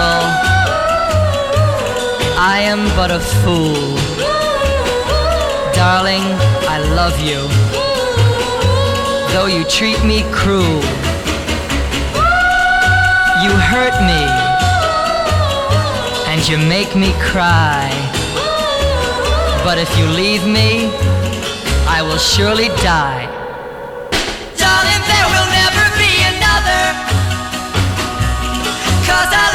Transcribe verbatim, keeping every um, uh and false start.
girl, I am but a fool. Darling, I love you, though you treat me cruel. You hurt me, and you make me cry. But if you leave me, I will surely die. Darling, there will never be another, 'cause I